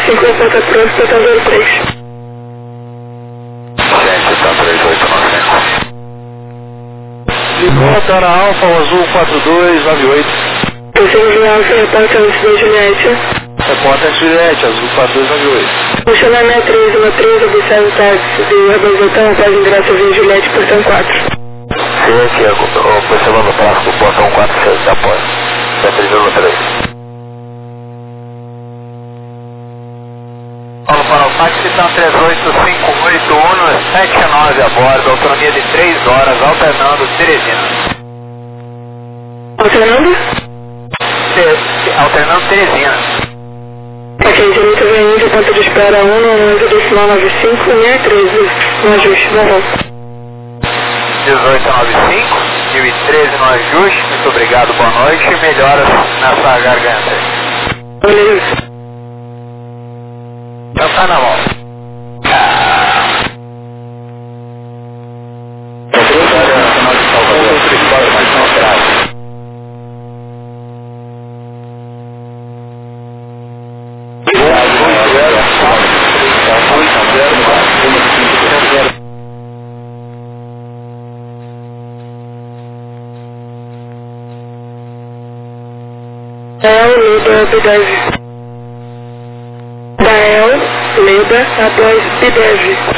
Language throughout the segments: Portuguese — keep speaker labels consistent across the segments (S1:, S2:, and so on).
S1: 5, reporta pronto, total 03.
S2: Gente, tá 3895.
S3: De volta na Alfa, o Azul 4298.
S1: Terceiro de Alfa, reporta antes da Juliette.
S3: Repórter Juliette, Azul 4298.
S1: Puxando a 6313, observa o táxi de Arbazotão, após ingresso via Juliette, portão 4.
S2: Sim, aqui, observando o tráfego, portão 46 de apoio. 703. Paulo para o táxi, então 3858, Uno 79 a bordo, autonomia de 3 horas, alternando Teresina.
S1: Alternando?
S2: Alternando Teresina.
S1: Ok, direito vem Índia, ponto de espera 1, 11,95, 613, no ajuste, não vou.
S2: 1895, 1013 no ajuste, muito obrigado, boa noite, melhoras nessa garganta.
S1: Beleza.
S2: Dançar na mão.
S1: Leda, Bidev. Dael, Leda, após Bidev.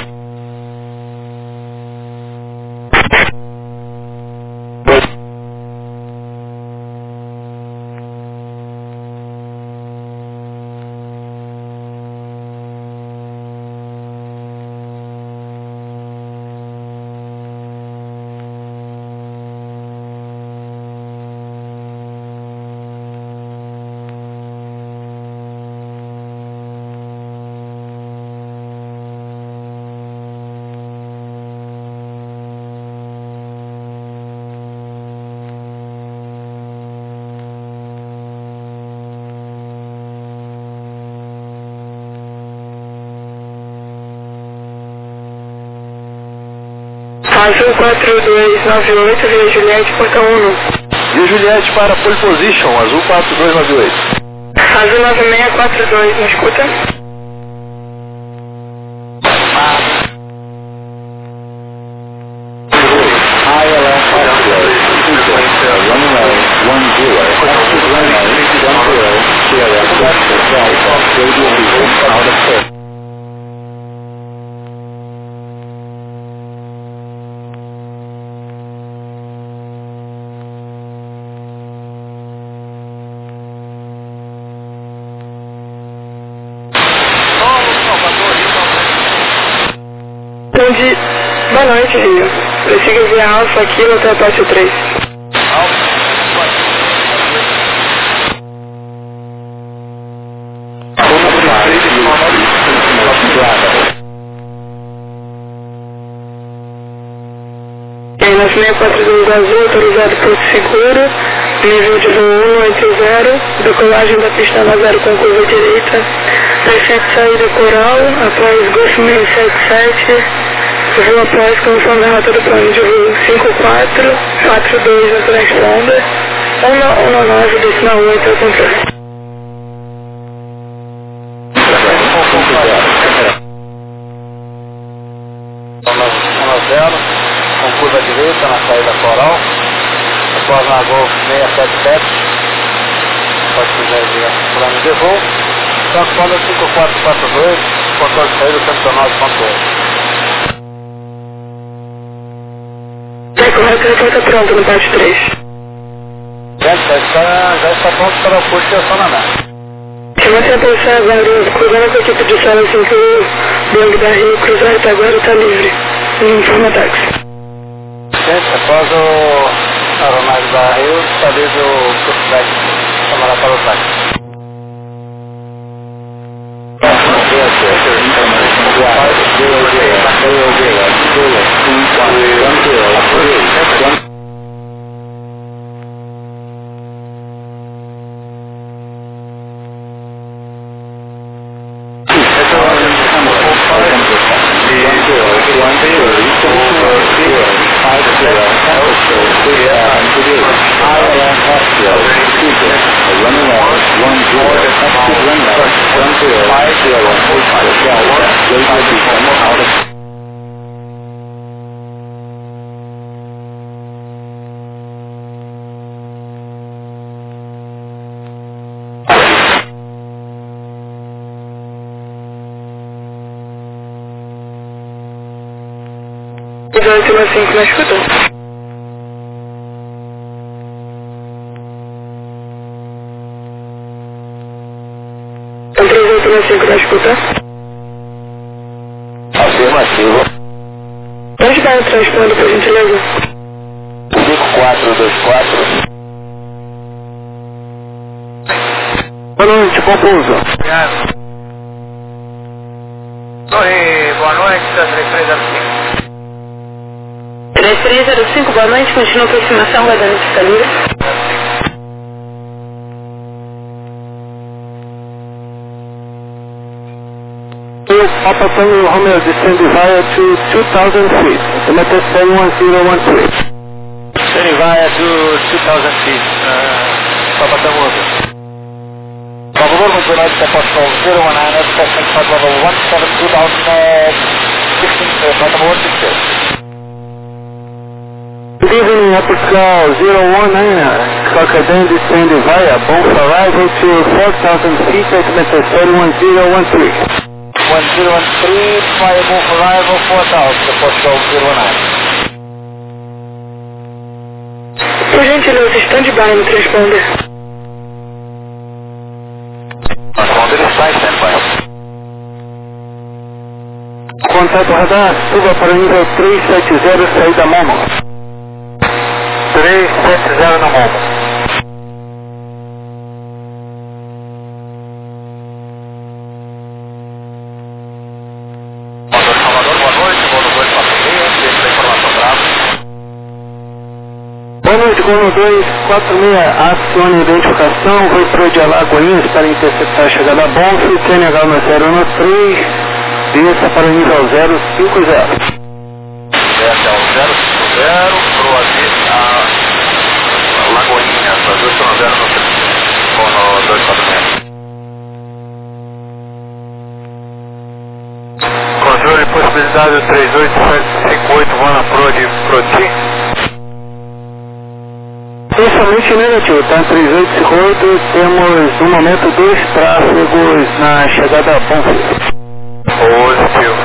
S1: Azul 4298, via Juliette, portão 1.
S3: Via Juliette para pole position, Azul 4298.
S1: Azul 9642, me escuta? Boa noite, Rio. Prossiga via Alfa, Kilo, até a parte 3. Em 9642 Azul, autorizado Porto Seguro, nível de voo 180, decolagem da pista na 0 com curva direita, prefeito saída Coral, após Golf 677, voo após conforme a rota do plano de voo 5442 na transponder, 119 decimal 8 ao controle.
S2: Com curva direita na saída Coral, após na Golf 677, pode fizer o plano de voo, transponder 5442, controle de saída 109.8.
S1: É correto, reporta pronto no parte 3.
S2: Já está pronto para o curso de acionamento.
S1: Chama a atenção agora, cruzando com a equipe de sala assim que o Bang da Rio cruzar até agora está livre. Informa táxi.
S2: Gente, após o aeronave da Rio, está livre o curso chamará para o táxi.
S1: 285 na escuta. Então 385 na escuta.
S2: Afirmativo.
S1: Pode dar um transponder, por gentileza?
S2: 5424.
S3: Boa noite, Pomposo.
S2: Obrigado. Oi, boa noite, 3305.
S1: 3305, boa noite, continua a aproximação, guardando pista livre.
S3: Papa Tango Romeo descending via to 2000 feet. Altimeter 71013.
S2: Descending via to 2000 feet. Papa Tango. Por favor, muito boa noite, Apostol 019, Assessment Flight Level 17 2016, Papa Tango 16.
S3: Good evening, Apostol 019, Crocodile descending via Bonf arrival to 4,000 feet, altimeter 71013.
S2: 1013, fire Bonf arrival 4,000, Apostol 019.
S1: Por gentileza, stand-by no transponder.
S2: Transponder está em standby.
S3: Contato radar, suba para o nível 370, saída Momo.
S2: 370 no Momo. Motor Salvador, boa noite, Mono 246, deixa a informação brava.
S3: Boa noite, Gono 246, acione identificação, vou para de Alagoinhas para interceptar a chegada a Bonf, TNH 013, desça para o nível 050.
S2: Desce ao 050, proa a Lagoinha, Brasil 0 no Mono 246. Controle possibilidade 38758, vou na proa de Proti.
S3: Totalmente negativo, tá? 3858, temos no momento 2 tráfegos na chegada a Bonf.
S2: Positivo.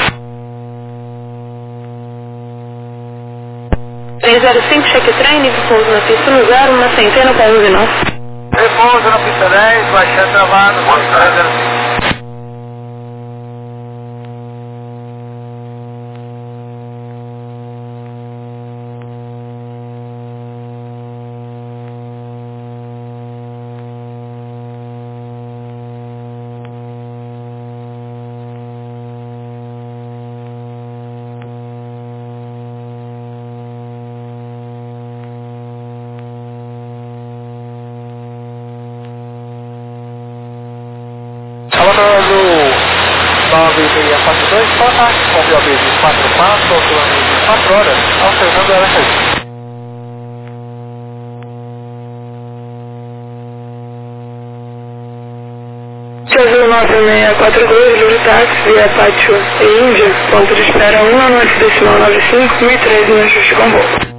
S1: 305, cheque trem, nível pouso na pista no 0, uma centena para 11 não.
S2: Repouso na pista 10, baixando travado, 305. Salvador do 942, contato com o Biobis de 4 passos, autonomia de 4 horas, alternando ela aí.
S1: Azul 9642, Luro Táxi, via Pátio e Índia, ponto de espera 1, noite decimal 95, 1013 no ajuste com voo.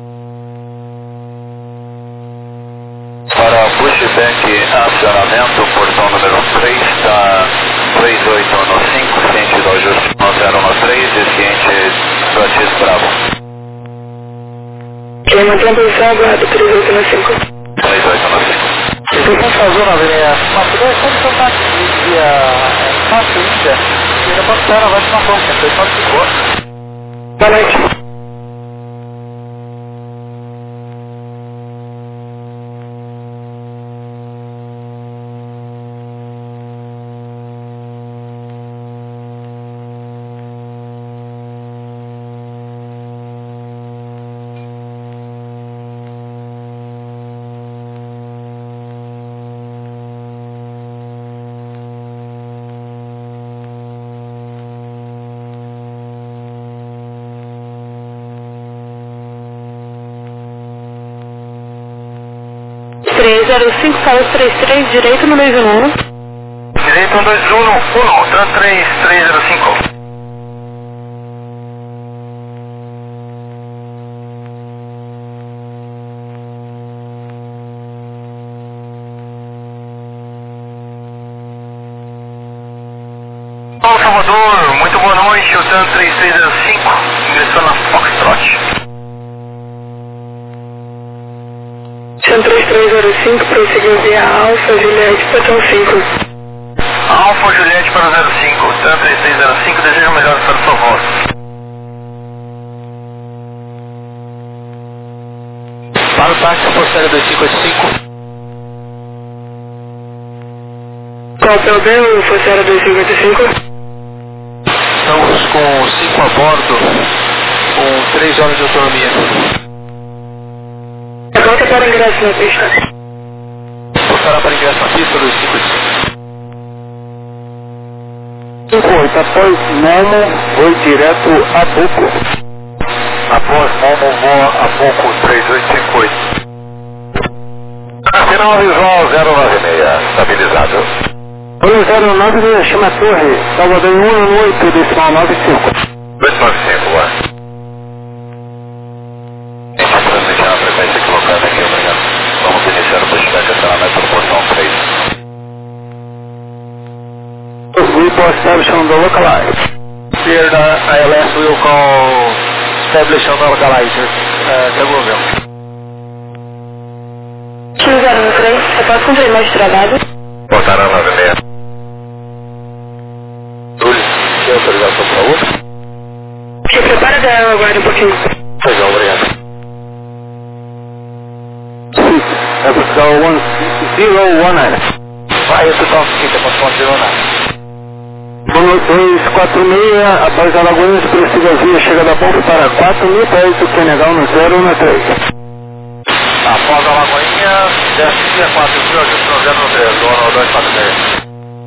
S2: Para pushback, acionamento, portão número 3, está 3815, ciente do ajuste 013 e ciente do atis Bravo.
S1: Quem mantém a posição, aguardo 3895.
S2: 3815.
S3: Então, por favor, André,
S2: 42, como contato via Pátio Índia, e na porta vai tomar conta, 245.
S1: Boa noite. cinco, fala 33, direito no 211.
S2: Direito 121, 1, 3305. Chiltan 3305, ingressou na Foxtrot.
S1: Chiltan 3305, prosseguiu via Alfa, Juliette, botão 5.
S2: Alfa Juliette para o 05, TAM 3305, desejo melhor para o seu voz. Para o táxi, Forcélia 2585.
S1: Qual é o B, Forcélia 2585?
S2: Estamos com 5 a bordo, com 3 horas de autonomia.
S1: Volta para ingresso na pista.
S2: Voltará para ingresso na pista, 2585.
S3: 58, após Momo, voo direto a Buco.
S2: Após Momo, voa a Buco 3858. Sinal visual 096, estabilizado.
S3: Oi, 09, chama a torre, Salvador 118, decimal 95.
S2: 295, boa. A gente transmite a frequência equivocada aqui, obrigado. Vamos iniciar o pushback até na proporção 3.
S3: We will establish on the localizer.
S2: Clear the ILS will call establish on the localizer. Devolveu.
S1: X013, você pode cumprir mais de trabalho?
S2: Voltará 96. Túlio, tem autorização para outra?
S1: Se prepara da aguarde um pouquinho.
S2: Legal, obrigado.
S3: Episcol 1019.
S2: Vai, eu estou seguinte, eu posso continuar.
S3: 246, após Alagoinhas, prossiga via chegada a ponto para 4.000 pés do Senegal no 013.
S2: Após Alagoinhas, desce via 4.000, ajuste no 013, do 246.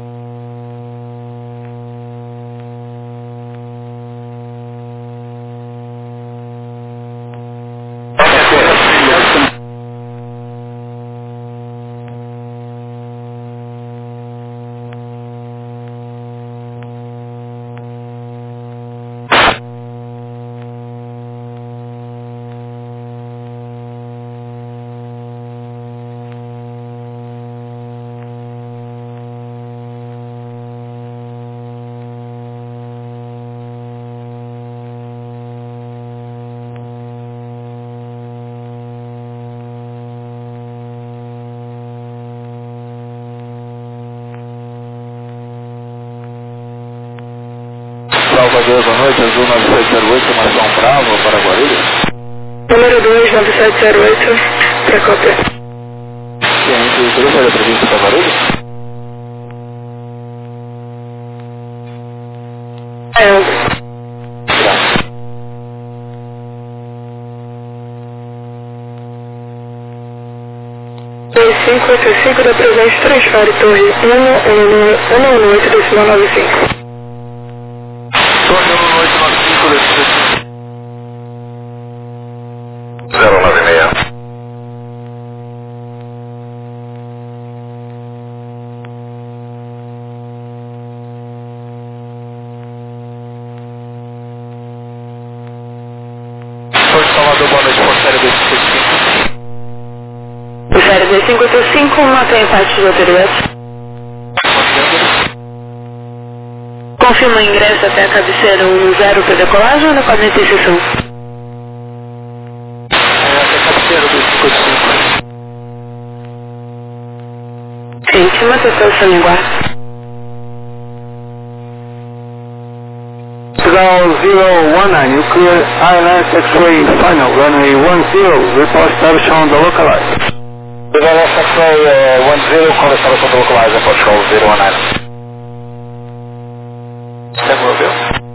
S2: Salvador, boa noite, Azul 9708, Marcão Bravo, para Guarulhos.
S1: Número 2, 9708, para cópia.
S2: Ciente, o grupo era previsto para Guarulhos? Graças.
S1: cinco da presente transfere torre 118 decimal 95.
S2: Torre 1895 desse 096. Torre Salvador, boa noite, Forcélia 2585.
S1: Série 2585, mantém parte de autoridade. Confirma o ingresso até a cabeceira 10 para decolagem ou na quadrante de sessão?
S2: Até a cabeceira 2585.
S1: Gente, manter a posição em guarda.
S3: Portugal 019, you clear ILS X-ray final, runway 10, report establish on the localizer.
S2: Portugal X-ray 10, conversando com o localizer, Portugal 019. Devolveu.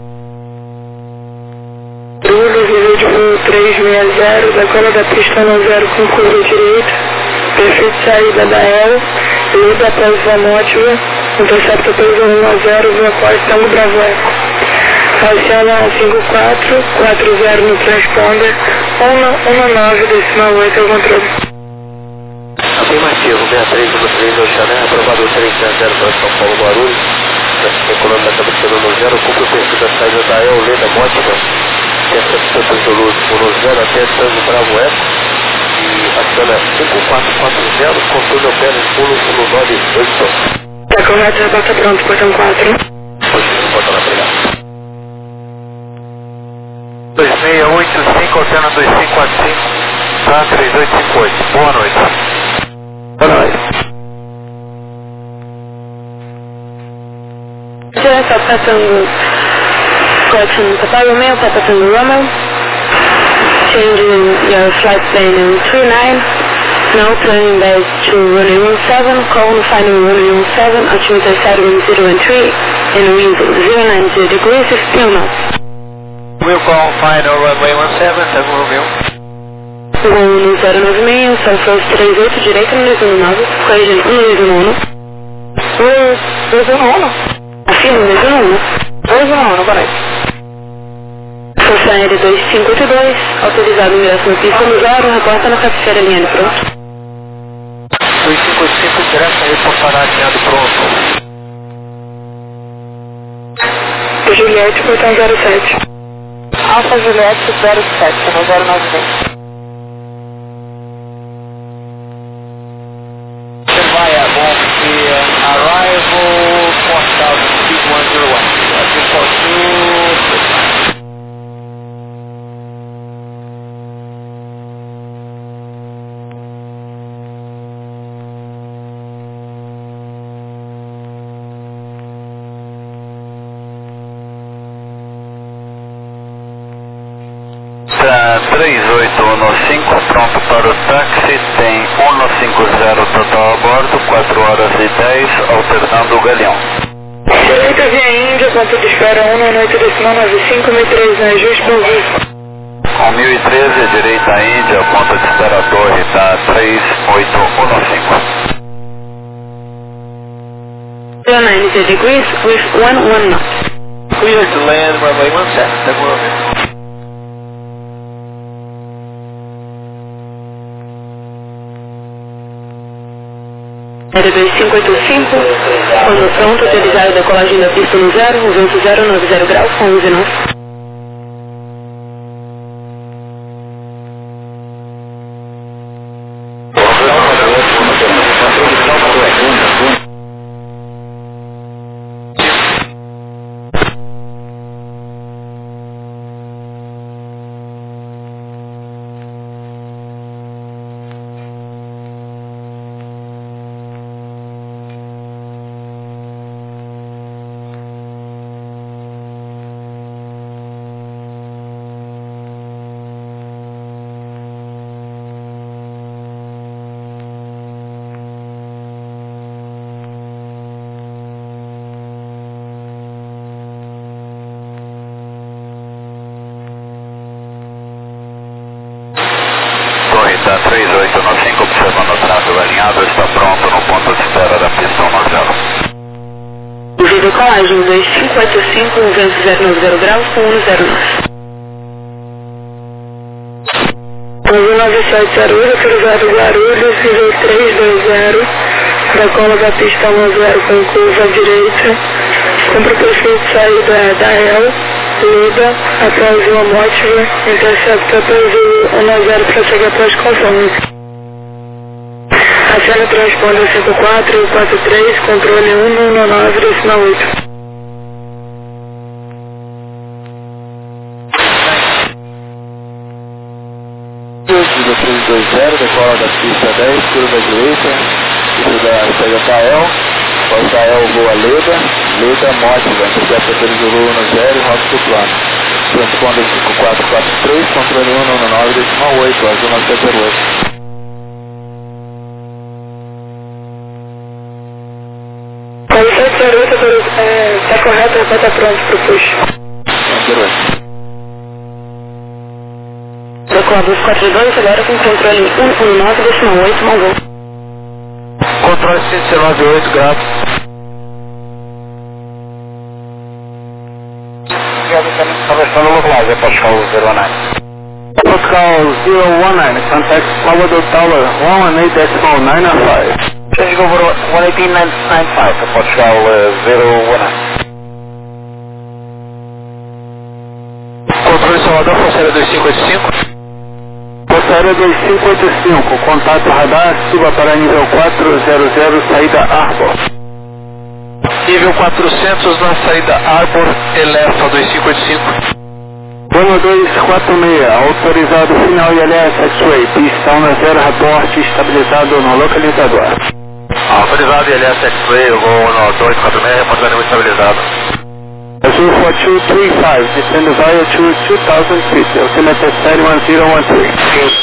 S1: Bruno, visão de voo 360, da cola da pista no 0 com curva direita, perfil de saída da EL, lida após a mótiva, intercepta peso 10, via quase Tango Bravo Eco. Aciona 5440 no transponder, 119 decimal 8 ao controle.
S2: Afirmativo, 6313 ao Chanel, aprovado 360 para São Paulo Guarulhos. Circulando da cabeceira no 0, cumpre o perfil da saída da EL, leda mótica, intercepta no 0 até Tango Bravo Eco. E aciona 5440, controle opera em pulo no 98.
S1: Tá correto, já bota pronto, portão 4.
S2: Pode bota lá, obrigado. 685, alternando 2545, tá 3858. Boa noite.
S3: Boa noite.
S1: Papa Tango, correction, Papa Romeo, Papa Tango Romeo, changing your flight plane in 39, now turning back to runway 17, call final runway 17, altimeter side wind 0 and 3, and wind 090 degrees, still not.
S2: Will call final runway 17, Tango Romeo.
S1: Voo no 096, Southwest 38, direita no 219, corrigem 1211.
S3: 211?
S1: Afirmo, 211.
S3: 211, boa noite.
S1: Força Aérea 2582, autorizado ingresso no pista no zero, reporta na cabeceira alinhando pronto.
S2: 2585, ingresso aí, reportará alinhado pronto.
S1: Juliette, portão 07.
S4: Alfa Juliette 07, no 096.
S2: Arrival 4000, speed 101. Tá 3815, pronto para o táxi, tem 150 total a bordo, 4 horas e 10, alternando o galeão.
S1: Direita via Índia, ponto de espera 1, noite decimal 95, 1013, ajuste para o risco.
S2: Com 1013, direita Índia, ponto de espera a torre, tá 3815.
S1: 090 degrees with 11 knots.
S2: Clear to land, runway 17, Tango Romeo.
S1: Aérea 2585, quando pronto, utilizar a decolagem da pista no zero, o vento 090 graus, com 11 knots.
S2: Está 3895, observando o tráfego alinhado, está pronto no ponto de espera da pista 10.
S1: Uso decolagem 2585, o vento 090 graus, com 109. 9708, autorizado Guarulhos, nível 320, decola da pista 10 com curva à direita, com propósito de saída da EL, Lida, após o Amótiva, intercepta após o 10 para seguir após conforme. A cena transponder 5443, controle 119, decimal 8.
S2: Descida 320, decola da pista 10, curva à direita, pista da saída da EL, Força Aérea voa Leda, Mótiva, intercepta pelo Zulu 10, rota do plano. Transponder 5443, controle 119, decimal 8, azul 908.
S1: O 708 está correto, já está pronto para o push.
S2: 08.
S1: Decola 242, acelera com controle 119, decimal 8, Mongol.
S2: Controle 198 graus. Conversando no localizer, Pascal 09.
S3: Pascal 019, contact Salvador Tower 118.905.
S2: Change over 118.995 for Pascal 019. Controle Salvador, Força Aérea 2585.
S3: Força Aérea 2585, contato radar, suba para nível 400, saída Arbor.
S2: Nível 400 na saída Arbor, Elefa 2585.
S3: Bono 246, autorizado final ILS X-Ray, pista 10, reporte estabilizado no localizador.
S2: Autorizado ILS X-Ray, eu vou no 246, reportando estabilizado.
S3: Azul 4235, descendo via to 2000 feet, altimeter série 1013.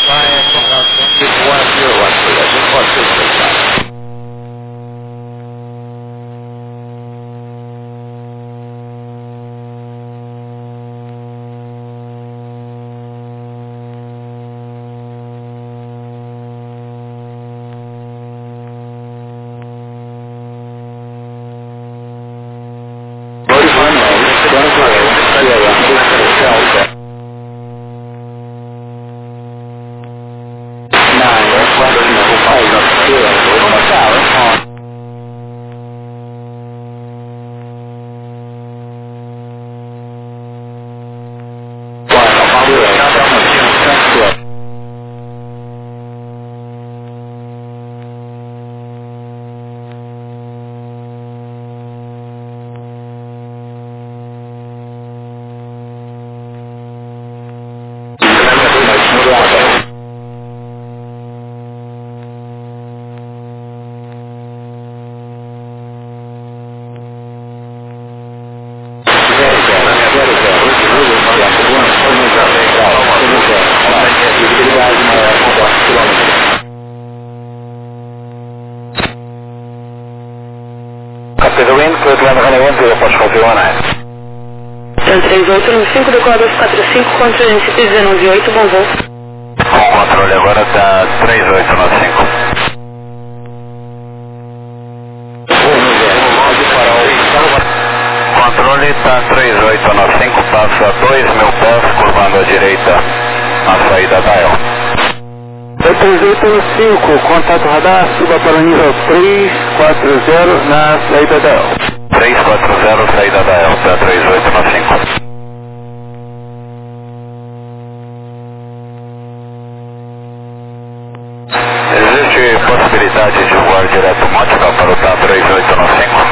S2: Copy the wind, clear to land running 10, pode fazer o ANAS.
S1: 3895, decola 245, controle NCP 198, bom voo.
S2: Com controle agora está 3895. Controle está 3895, passo a 2000 pés, curvando à direita na saída da EL.
S3: 3895, contato radar, suba para o nível 340 na saída da EL.
S2: 340, saída da EL, está 3895. Existe possibilidade de voar direto Montical para o TAM 3895?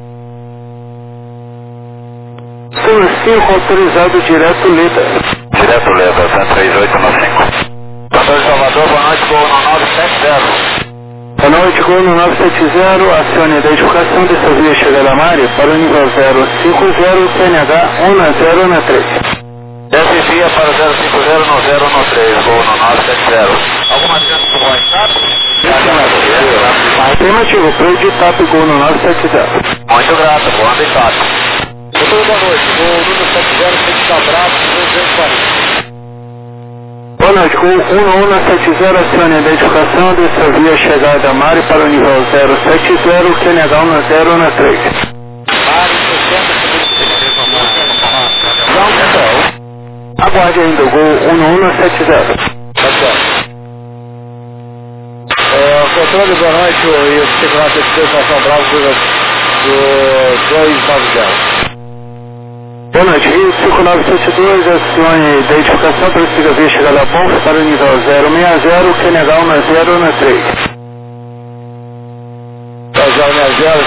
S3: Sul 5, autorizado direto Leda.
S2: Direto Leda, TAM 3895. Pastor de Salvador, boa noite, voo no 970.
S3: Boa noite, gol no 970, acione a identificação dessa via chegada à área para o nível 050, CNH 1013.
S2: Deve via para 050 no 013, voo no 970. Alguma chance do WhatsApp?
S3: Afirmativo, preditar gol no 970.
S2: Muito grato, boa noite. Doutor, boa noite, voo número 70, fica abraço, 240.
S3: Boa noite, gol 1170, acione a identificação dessa via chegada à área para o nível 070, CNH 1013. Aguarde ainda o gol 1170.
S2: Controle, boa noite, e o segurança de Estação Bravo do 290.
S3: Boa noite, Rio 5972, acione a identificação para a via chegada a ponto para o nível 060, CNH 1013.
S2: 060,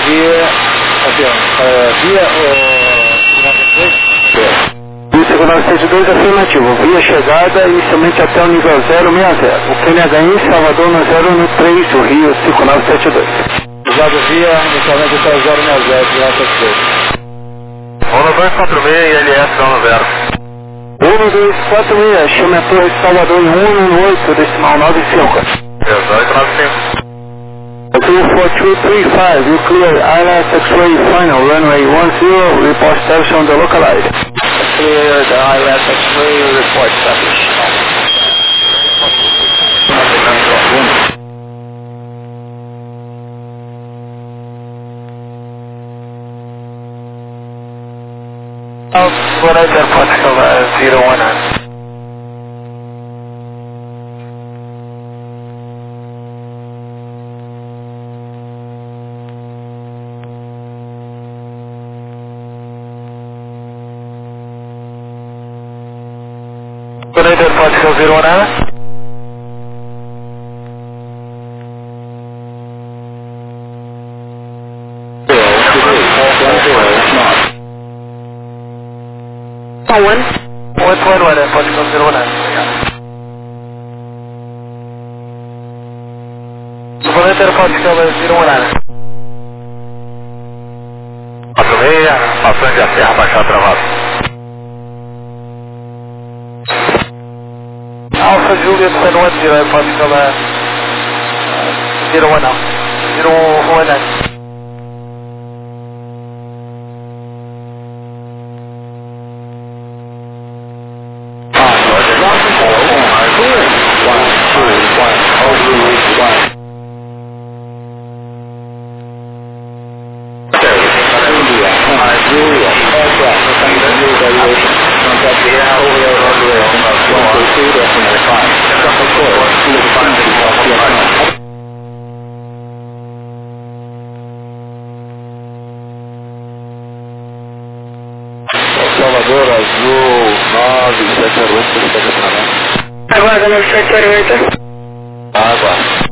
S2: via
S3: Rio 5972, afirmativo, via chegada inicialmente até o nível 060, o CNH em Salvador no 013, o Rio 5972.
S2: Usado via inicialmente até o 060, 072. 1246 e LS 10.
S3: 1246, chame a Torre de Salvador em 118, decimal 95.
S2: 1895.
S3: 4235, you clear ILS X-Ray final, runway 10, report status on the localized.
S2: Clear the ILS X-Ray report status. What I got Portugal 019. What I got Portugal 019. 1, pode considerar 1. Suplemento aeroporto 01. 46, passando a serra, baixar travado. Alfa Juliet 110, aeroporto 01. Salvador Azul 9708,
S1: Aguarda 9708.
S2: Água.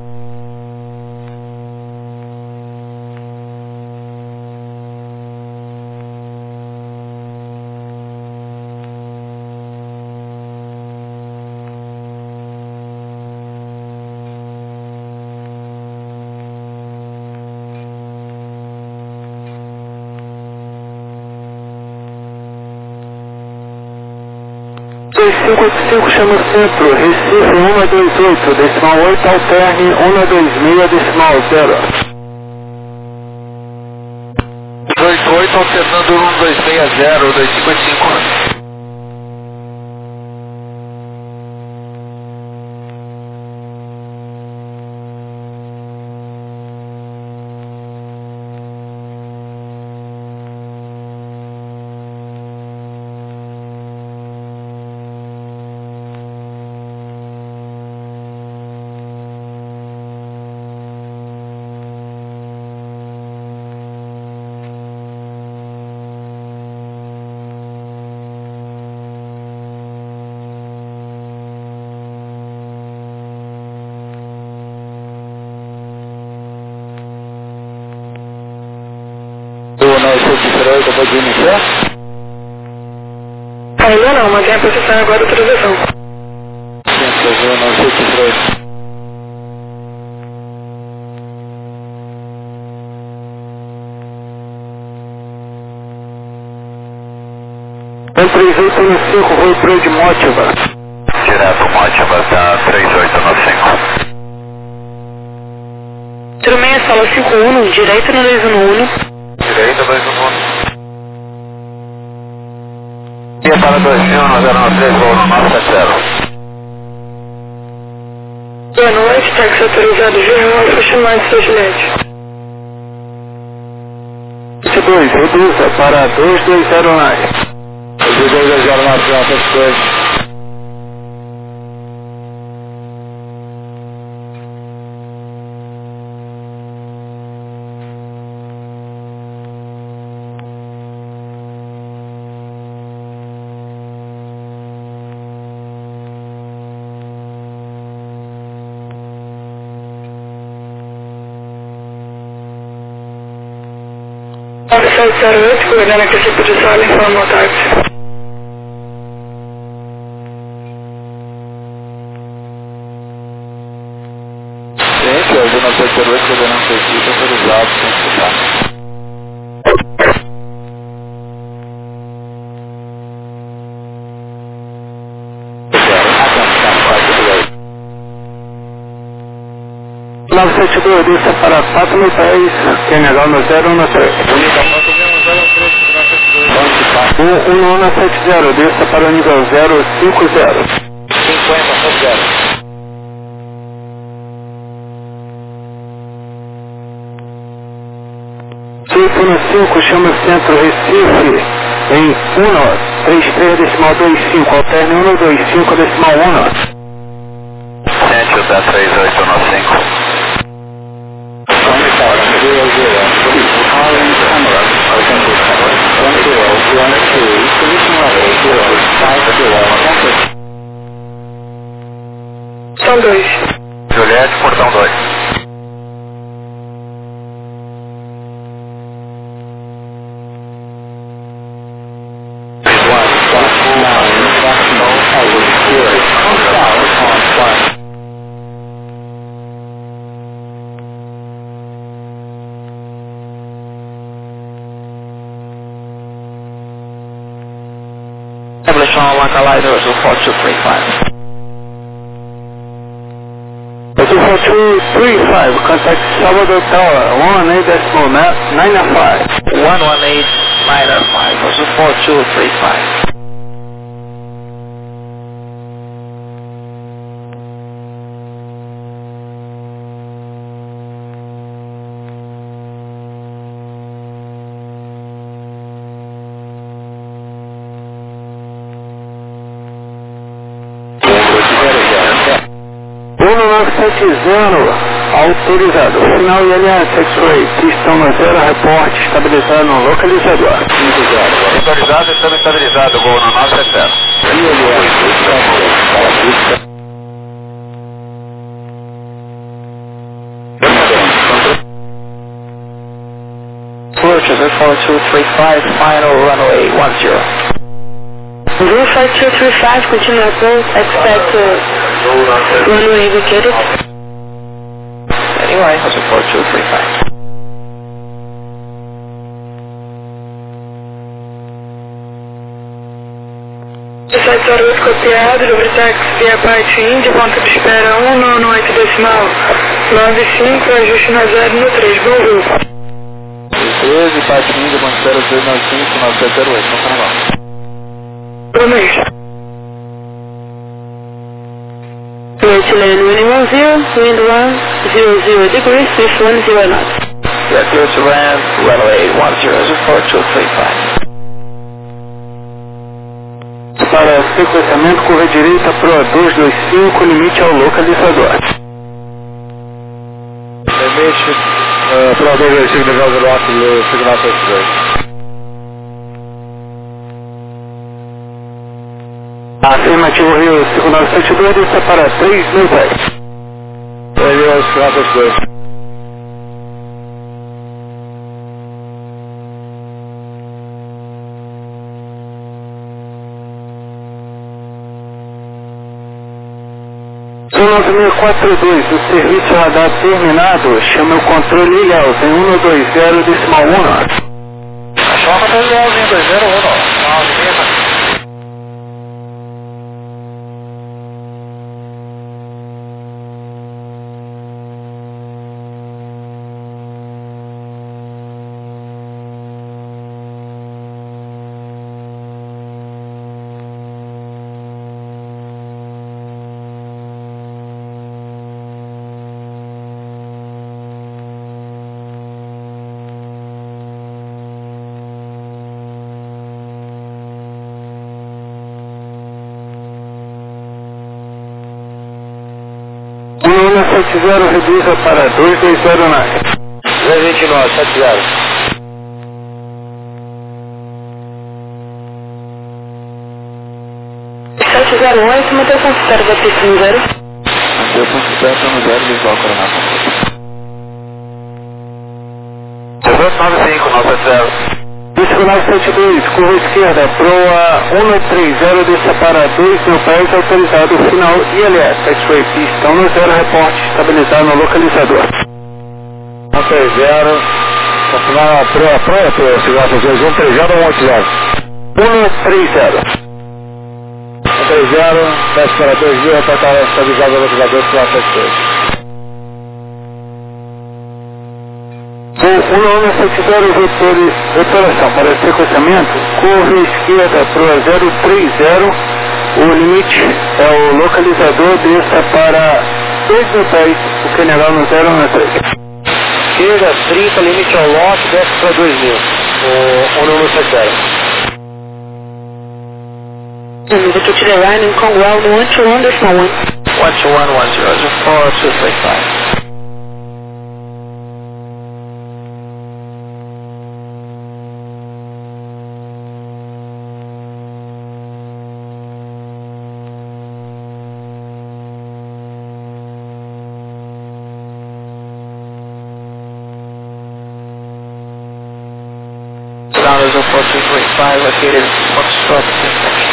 S3: Chama centro, Recife 128, decimal 8, alterne 126, decimal 0.
S2: 28, alternando 1260, 255. Pode iniciar?
S1: Ainda não, mas é a posição agora da autorização.
S3: O 3895 foi pro de Mótiva.
S2: Direto Mótiva, tá 3895.
S1: 06, sala 51, direito no 211.
S2: Direita 211. Via para 21, 093, voo no 970.
S1: Boa noite, táxi autorizado G1, Alfa Chamado Juliette.
S3: 2, reduza para 2209.
S2: 2209, Alfa 2.
S1: Alfa 708, coordenando aqui tipo de sala, informa o táxi.
S2: Gente, eu vou na 708, coordenando aqui tipo autorizado, sem ficar.
S3: Desça para 4 mil pés, QNH no 013. 1170, desça para o nível 050.
S2: 50,
S3: 5 chama centro Recife em 133 decimal 25, alterne 125 decimal 1.
S2: Centro da 3815.
S1: São 2.
S2: Juliette, portão 2. Sean Lacalai, 4235.
S3: 4235, contact Salvador Tower, 118.95.
S2: 118.95, 4235.
S3: Autorizado. Final ILS X-Ray. Pistão no 0, reporte estabilizado no localizador.
S2: Autorizado, estamos estabilizado, voo no 970. Approaches at 4235, final runway 10.
S1: 4235, continue approach, expect runway indicated.
S2: Anyway, that's a 4235.
S1: Site 08 copiado, Lubritax via parte Índia, ponto de espera 198.95, ajuste na 0 no 3, bom voo.
S2: 13, parte Índia, ponto de espera 395, 9708, não tá não.
S1: Bom mês. Lane winning 10, wind 100 degrees, swift 10 knots.
S2: Yeah, clear to land, runway 10, 4235.
S3: Para sequenciamento, curva direita Pro 225, limite ao localizador.
S2: Limite, Pro 225, nível do lote, signal 32.
S3: Afirmativo Rio 5972, está para 3.000 pés.
S2: 3.052.
S3: Sul 9642, o serviço radar terminado, chama o controle ilhéus em 120 decimal 1.
S2: Só controle ilhéus em 201,
S3: Luna 70 reduza para 220
S2: 229, 70.
S1: Manutenção suspeita da pista no 0.
S2: Manutenção suspeita no 0, visual coronado. 295, 970.
S3: Disco 972, curva esquerda, proa 130, desça para 2.000 pés, autorizado, final ILS, X-Ray, pistão no 0, reporte estabilizado no localizador.
S2: 130, final a proa, segurança 130 ou 180?
S3: 130.
S2: 130, desce para 2.000, reportar estabilizado no localizador, final 72.
S3: O 170 vetoração para sequenciamento, curva esquerda proa 030, o limite é o localizador, desça para 2.000 pés, o general no 093.
S2: Esquerda 30, limite ao lote, desce para 2.000, o 170.
S1: Victor to the line in Conwell, 121 decimal 1.
S2: 12110, 4235.
S3: Ground 4235, located Foxtrot Inspection.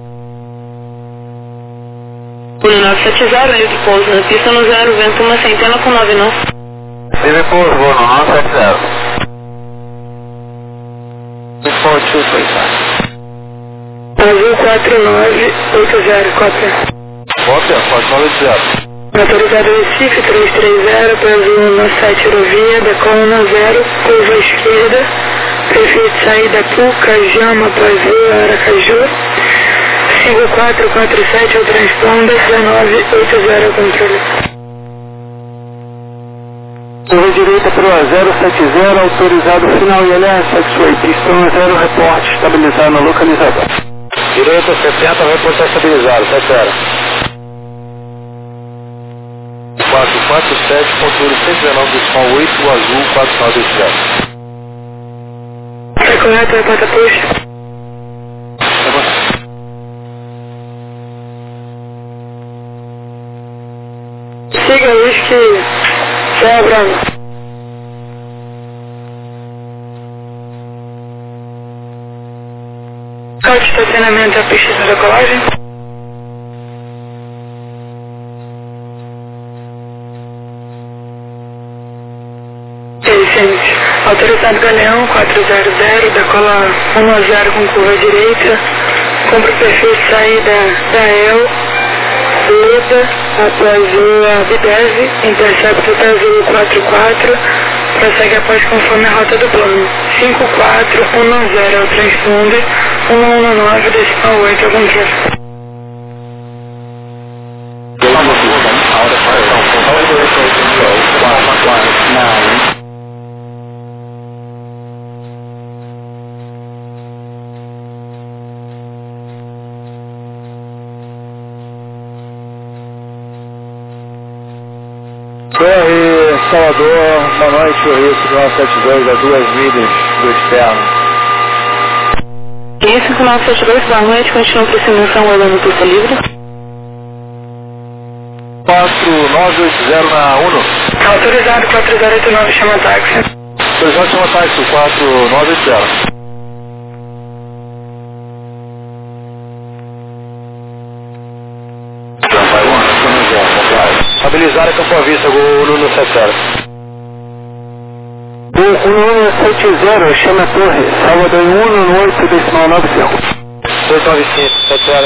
S1: 1970, linha de pouso na pista no 0, vento uma centena com 9 nós.
S2: Linha de pouso, voo no 970.
S3: 4235.
S1: Brasil 4980, cópia.
S2: Cópia, 4980.
S1: Autorizado Recife 330, Brasil na 7 Eurovia, Decona 0, curva esquerda, prefeito saída Puca, Jama, Pazu, Aracaju, 5447 ao transponder, 1980 controle.
S3: Curva direita para o 070, autorizado final ILS, X-Ray, pistão 0, reporte estabilizado no localizador.
S2: Direita 70, reporte estabilizado, 70. 447, controle 119 do som 8, azul 4980.
S1: Tá correto, repórter push. Siga a luz que vai abrando. Qual de estacionamento é a pista de decolagem? Autorizado Galeão 400, decola 10 com curva direita, compra o perfil de saída da EL, Leda, após o Bidese, intercepto Brasil 44, prossegue após conforme a rota do plano. 5410 é o transponder, 119 decimal 8 algum dia.
S2: BR Salvador, boa noite, Rio 972, a 2 milhas do externo.
S4: Isso, 972, boa noite, continua aproximação olhando pista livre.
S2: 4980 na Uno.
S1: Autorizado 4089, chama táxi.
S2: Autorizado chama táxi, 4980. Estabilizar a Campo à Vista, o Nuno 70.
S3: O Nuno 70, chama Torre, Salvador 118 decimal 95.
S2: 295, 70.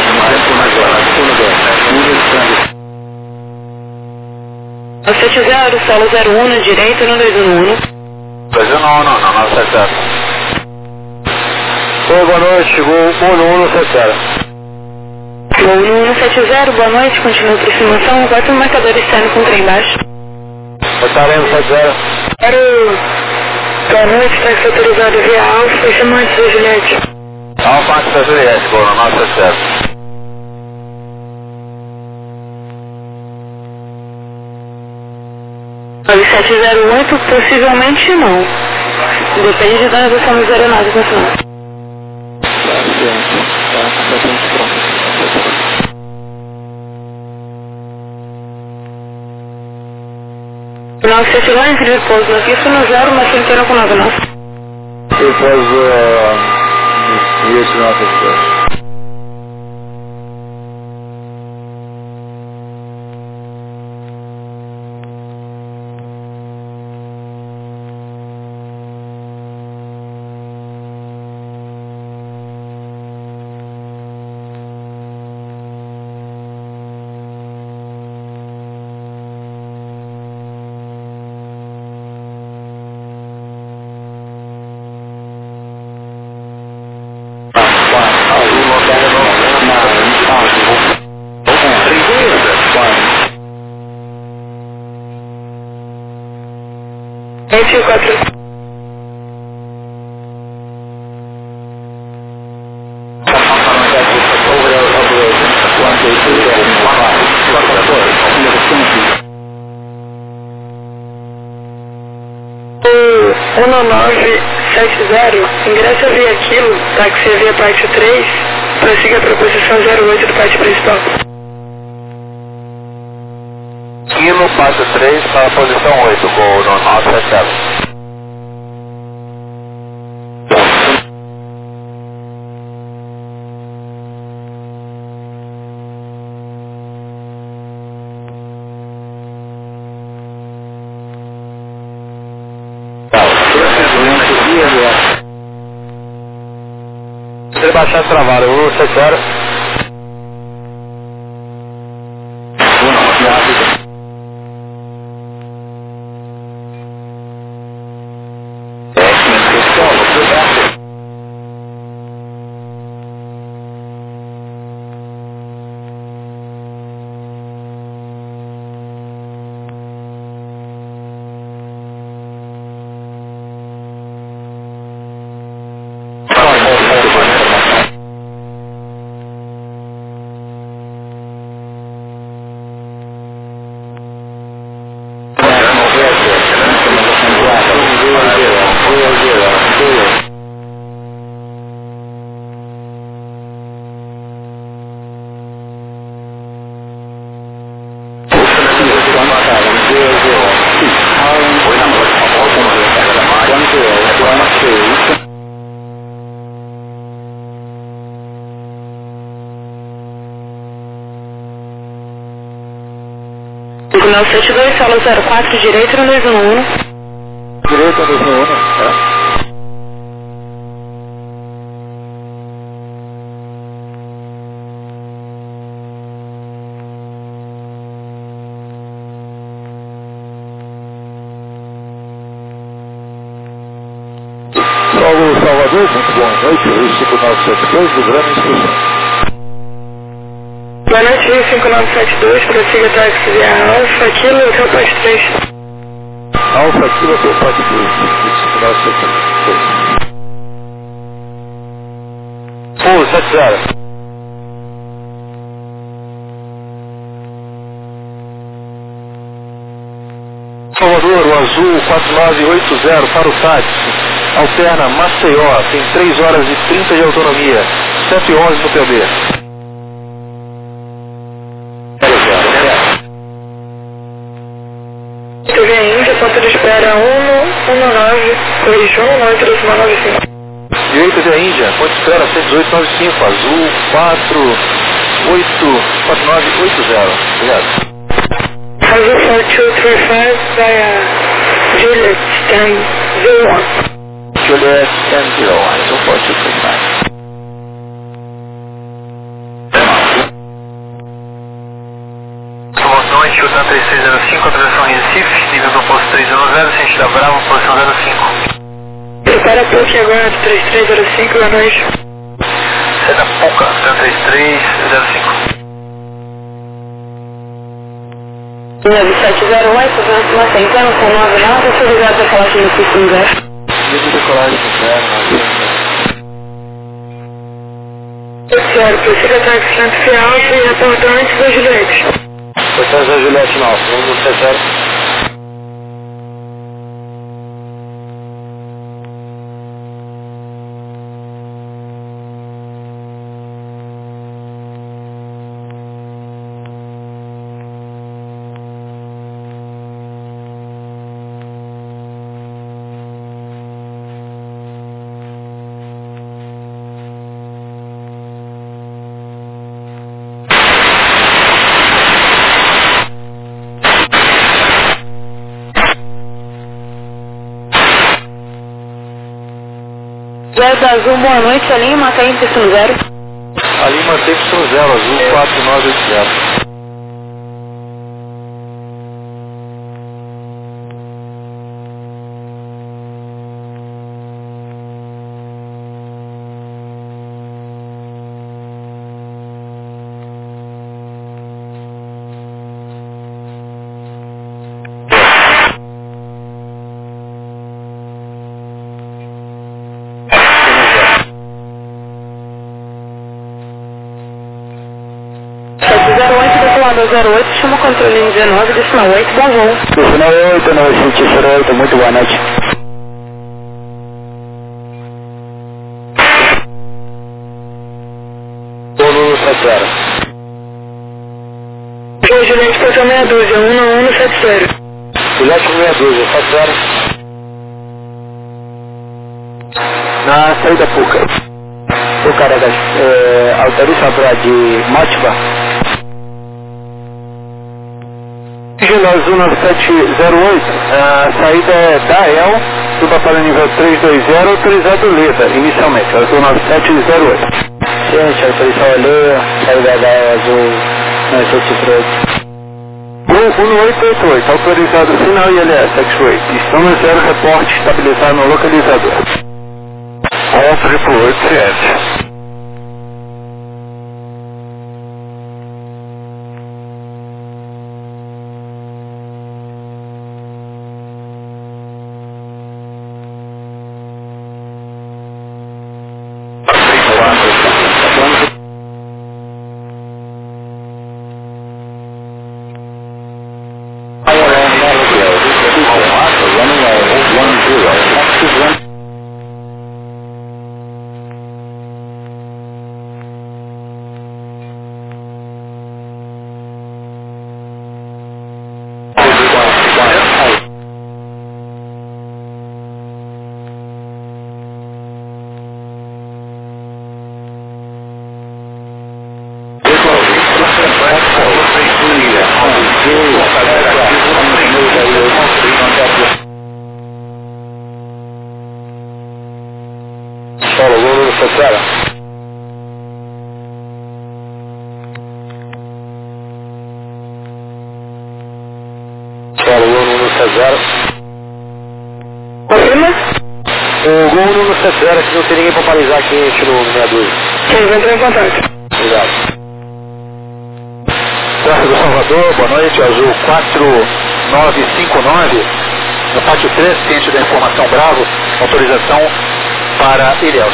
S4: 70, solo 01 na direita, no 211.
S2: 211, não, 970. Oi, boa noite, chegou o Nuno 70.
S4: Nuno 70, boa noite, continua aproximação, 4 marcador externo com trem baixo.
S2: Botaremos 70.
S1: Boa noite, táxi autorizado via Alfa, chamante da Juliette.
S2: Alfa antes da Juliette, boa, 970.
S4: Oi, 708, possivelmente não. Depende da redução das aeronaves no final. Final 71, entre pouso na pista no 0, mas fronteira com 99.
S2: Depois Rio 972.
S1: O 1970, ingressa via Kilo, táxi via parte 3, prossiga para a posição 08 do parte principal.
S2: Kilo, parte 3, para a posição 8, gol no 970. ele baixar travado, 170.
S4: Signal 72, sala 04, direita no 211.
S2: Direita no 211, é. Salvador, muito boa noite, Rio 5972, livrando a instrução.
S1: Boa noite, Rio 5972, prossiga táxi via Alfa, Kilo, Hotel Paz 3.
S2: Alfa, Kilo, Hotel Paz 3, Rio 5972. Pouso, 70. Salvador, o azul 4980 para o táxi. Alterna Maceió, tem 3 horas e 30 de autonomia, 7h11 no PB.
S1: TV Índia, ponto de espera 119, corrigiu 19395.
S2: Direita da Índia, ponto de espera 11895, azul 4980. Obrigado.
S1: Azul 4235 via Juliet 1001.
S2: Juliet 1001, so 4235.
S3: Boa noite, Utan 3305, atração Recife, nível do posto 310, sentido Bravo, posição 05.
S1: Prepara pouco agora, 3305, boa noite.
S3: Seda Puca, 3305.
S4: 9708, Maceió, com 99, sou ligado para falar com você, lugar.
S2: Nível de colagem do zero,
S1: Senhora, prossiga táxi Santa Alfa e reporta antes da Juliette.
S2: Portanto, a Juliette não, vamos no 70.
S4: Zero Azul, boa noite, ali mantém Y0.
S2: Ali mantém Y0, azul 4980.
S4: Decolador 08, chama o controle 19, decimal 8, bom voo.
S2: Decimal 8, no sentido 08, muito boa noite. Todo 70.
S1: Juliette, posição 62, 19170.
S2: Juliette 62, 70. Na saída Puca. O cara autoriza para de Motiva. Regional Azul 9708, a saída é da El
S3: suba para o nível 320, autorizado Leda, inicialmente, azul 9708.
S2: Gente, autorizado Leda, saída da azul 9738.
S3: 1888, autorizado sinal ILS, X-Ray. Pistão 0, reporte estabilizado no localizador. 1887.
S2: O gol no 70, que não tem ninguém para paralisar aqui no 62.
S1: Quem vai entrar em contato?
S2: Obrigado. Tráfego do Salvador, boa noite, azul 4959, no pátio 3, ciente da informação Bravo, autorização para Ilhéus.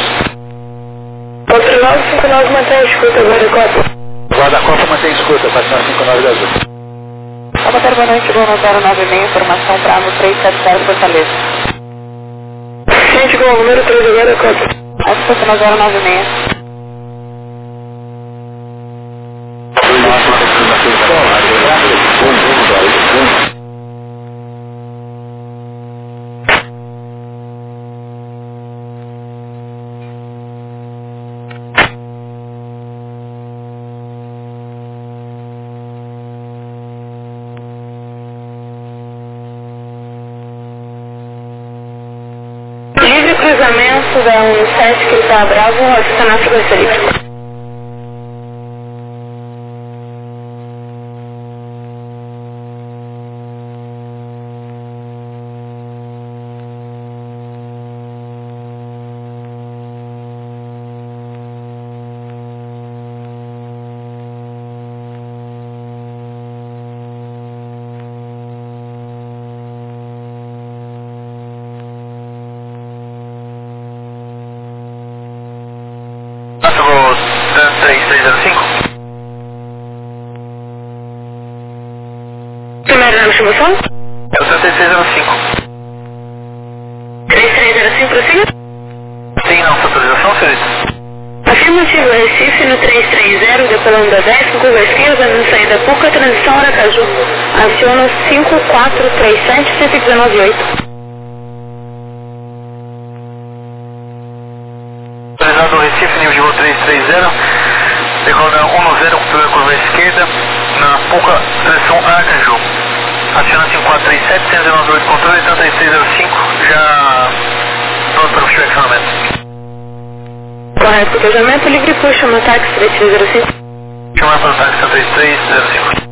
S1: 4959 mantém a escuta, guarda-copa.
S2: Guarda-copa mantém a escuta, 4959 da azul.
S4: Salvador, boa noite, Gol 096, informação Bravo 370 Fortaleza.
S1: Gente, com o número 3 agora, conta.
S4: Escuta no 096. Cruzamento da 17 que está Bravo, estacionamento do Felipe. Primeiro chamação?
S2: É o 3605.
S4: 3305, prossiga?
S2: Tem não, autorização, senhorita?
S4: Afirmativo, Recife no 330, decolando da 10, curva esquerda, no saída Puca, transição Aracaju. Aciona 5437-1198.
S2: Autorizado Recife, nível de voo 330, decolando 10, curva esquerda, na Puca, transição Aracaju. Aciona 5437-1198, controle 3605, já pronto para o flexionamento.
S4: Correto, cruzamento, livre push, chama táxi 3305.
S2: Chamar para o táxi 3305.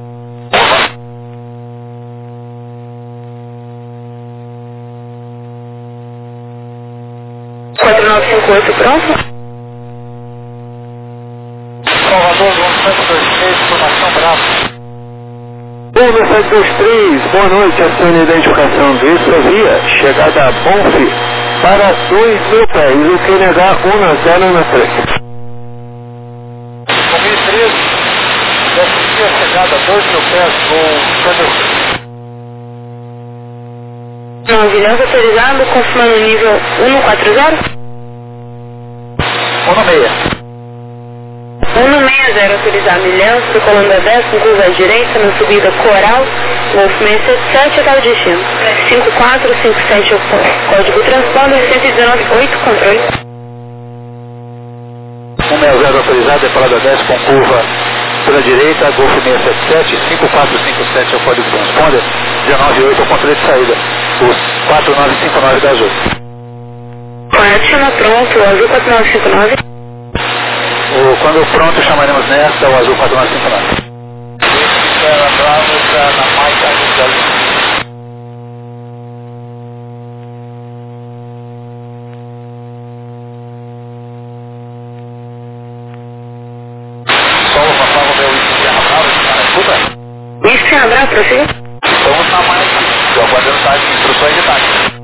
S4: 4958, pronto?
S2: Salvador, 1723, informação Bravo.
S3: 1723, boa noite, acione a identificação dessa via, chegada a Bonfi, para 2.000 pés, o QNH 1093.
S2: 2013, descia chegada a 2.000 pés com Sanderson.
S4: Novilhão autorizado, confirmando o nível 140?
S2: 196.
S4: 160 autorizado, milhão, circulando a 10, com curva à direita, na subida Coral, Golf 677 até o destino. 5457 é o código transponder, 119.8, controle.
S2: 160 autorizado, decolada 10 com curva pela direita, Golf 677, 5457 é o código transponder, 198 é o controle de saída. O 4959 da Azul.
S4: Correto, chama pronto, o Azul 4959.
S2: Quando pronto, chamaremos nessa o Azul 4959. Sierra Bravo está na mais da
S4: Isso que abraço pra você?
S2: Vamos na mais aqui. Estou aguardando tática, instruções de tática.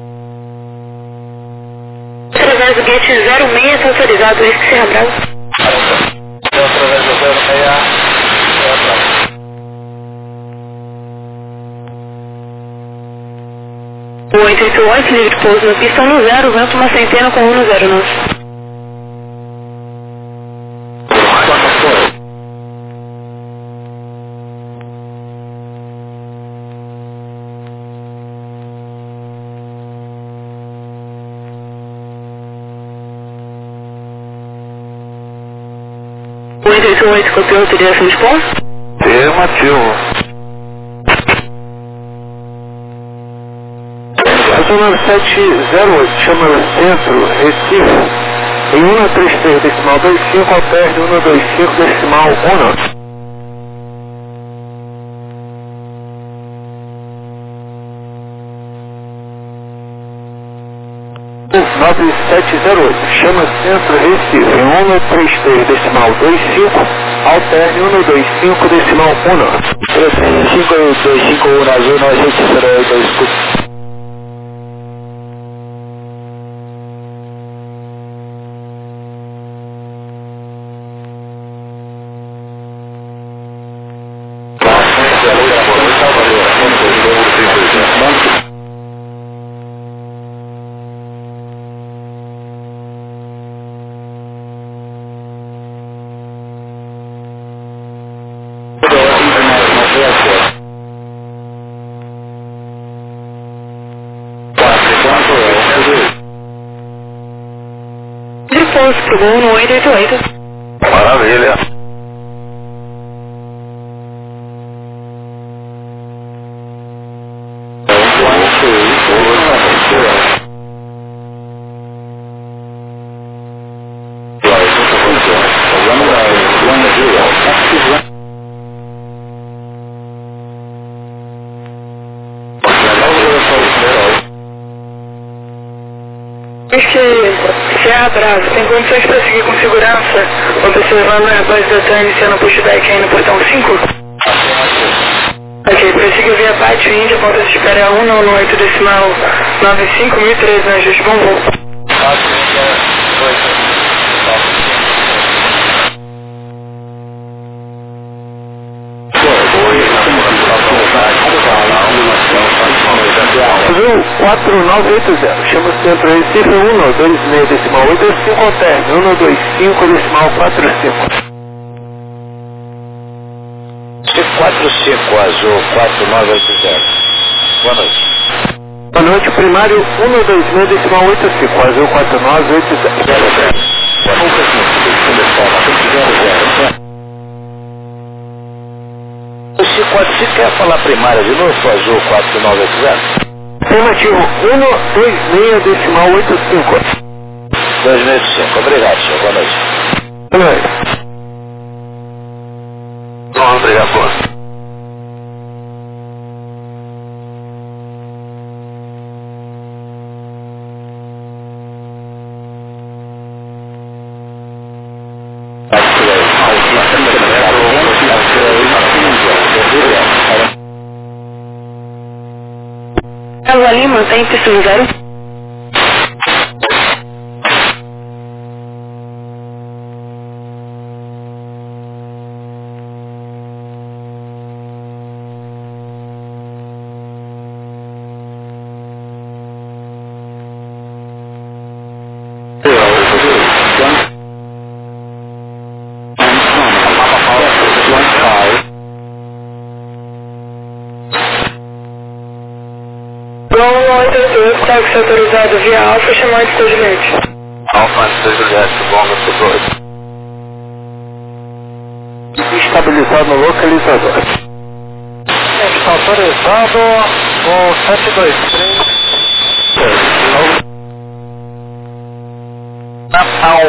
S4: Através do gate 06 está autorizado, isso que se abraço.
S2: Através do 06,
S4: O 888, livre de pouso na pista 10, vento uma centena com 109. O 888 copiou a autorização de pouso?
S2: Afirmativo.
S3: Azul 9708, chama Centro, Recife, em 133 decimal 25, alterne 125 decimal 19. 9708, chama Centro Recife, em 133 decimal 25, alterne 125 decimal 19.
S2: 5251 Azul 9708, escuta.
S4: De pouso pro gol no 888.
S2: Maravilha.
S1: Se abraço, tem condições para seguir com segurança, observando a base da TAN iniciando o pushback aí no portão 5? Ok, prossiga via Pátio Índia, ponto de espera 198 decimal 95.013 no ajuste, bom voo.
S3: Azul 4980, chama Centro Recife, 126 decimal 85, alterne 125 decimal 45.
S2: 45 Azul 4980. Boa noite.
S3: Boa noite, primário 126 decimal 85, Azul 4980.
S2: Se quer falar primária de novo, Azul 4980?
S3: Afirmativo 126 decimal 85.
S2: 265, obrigado, senhor. Boa noite.
S3: Boa noite.
S2: Não, obrigado, boa.
S4: Ela Lima, tem pista 0.
S1: Táxi autorizado via Alfa, chamar de Juliette.
S2: Alfa de Juliette, longa por 2.
S3: Estabilizado no localizador.
S2: Está autorizado. Gol 723. Natal.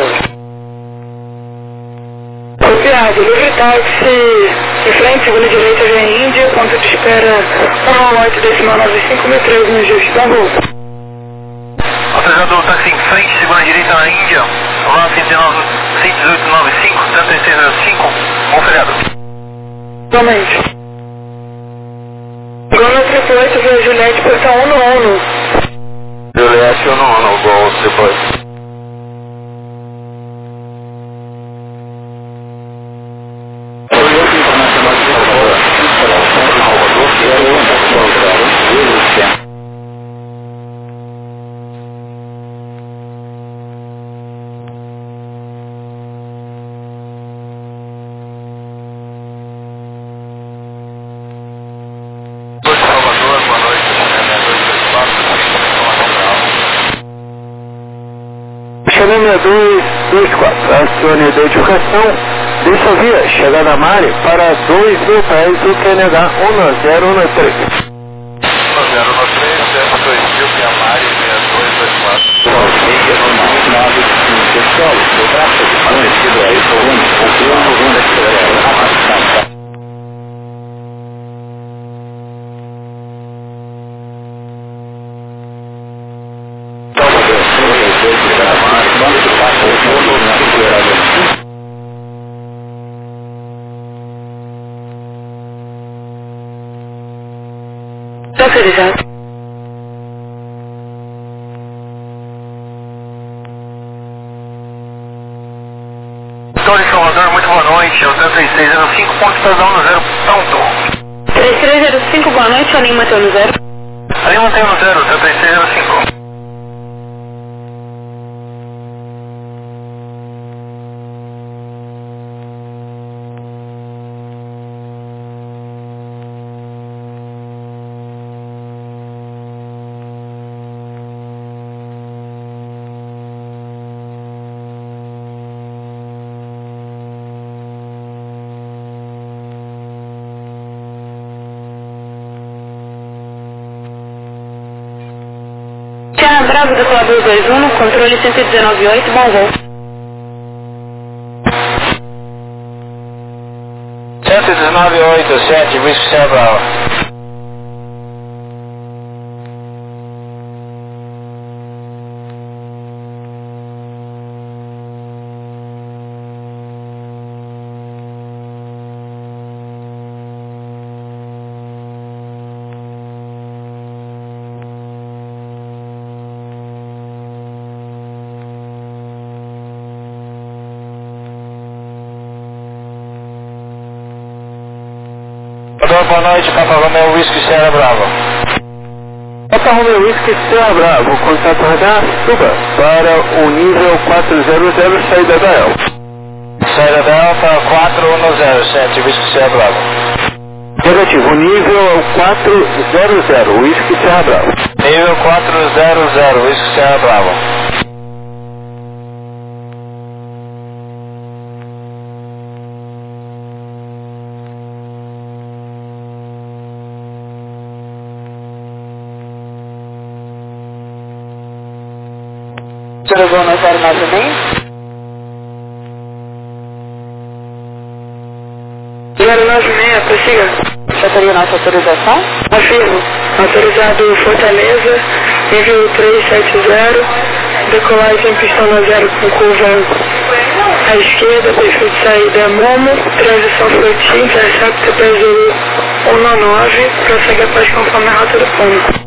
S1: Copiado, livre táxi em frente, segunda direita, vem Índia, ponto de espera 1,8,95,3 no Justo, Istambul.
S3: Autorizado o táxi em frente, segunda direita na Índia, lá 11895, 3605, bom feriado.
S1: Somente. Gol 38, via Juliette, portão 1
S2: Juliette 1 Gol 38.
S3: Chegando 224, acione a identificação, deixa via chegada Mari para 2.000 pés do QNH 1013.
S2: 1013, 2000, que é a Mari, 6224.
S1: Autorizado.
S3: Então de Salvador, muito boa noite, Hotel 3305, ponto de estação no 0, pronto.
S4: 3305, boa noite, Aninho Mateu no 0.
S3: Ali mantém no 0, Hotel 3305.
S4: Sierra Bravo, decolador 21, controle 119.8, bom voo.
S2: 119.8, Whisky Sierra Bravo. Boa noite, Papa Romeo Whisky Sierra Bravo.
S3: Papa Romeo Whisky Sierra Bravo, contato radar, suba para o nível 400, saída da El.
S2: Saída da El para 410, Whisky Sierra Bravo.
S3: Negativo, nível 400, Whisky Sierra Bravo.
S2: Nível 400, Whisky Sierra Bravo.
S4: Chegou na 096?
S1: 096, prossiga.
S4: Já teria nossa autorização?
S1: Afirmo. Autorizado Fortaleza, nível 370, decolagem pistão 0 com curva à esquerda, perfil de saída Momo, transição Fortim, intercepta Brasil 19, prossegue após conforme a rota do ponto.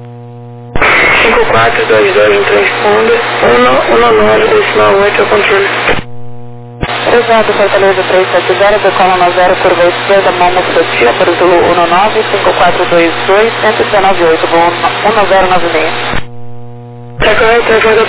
S1: 5422 no transponda, 119,8 ao controle.
S4: Cruzado Fortaleza 370, decola na 0, curva à esquerda, Momo Sotia, para o Zulu 19, 5422, 119.8, voo 1096.
S1: Está correto,